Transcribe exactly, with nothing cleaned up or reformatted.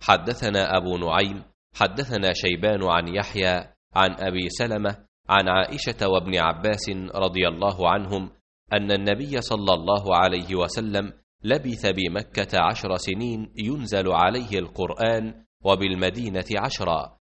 حدثنا أبو نعيم حدثنا شيبان عن يحيى عن أبي سلمة عن عائشة وابن عباس رضي الله عنهم أن النبي صلى الله عليه وسلم لبث بمكة عشر سنين ينزل عليه القرآن وبالمدينة عشرا،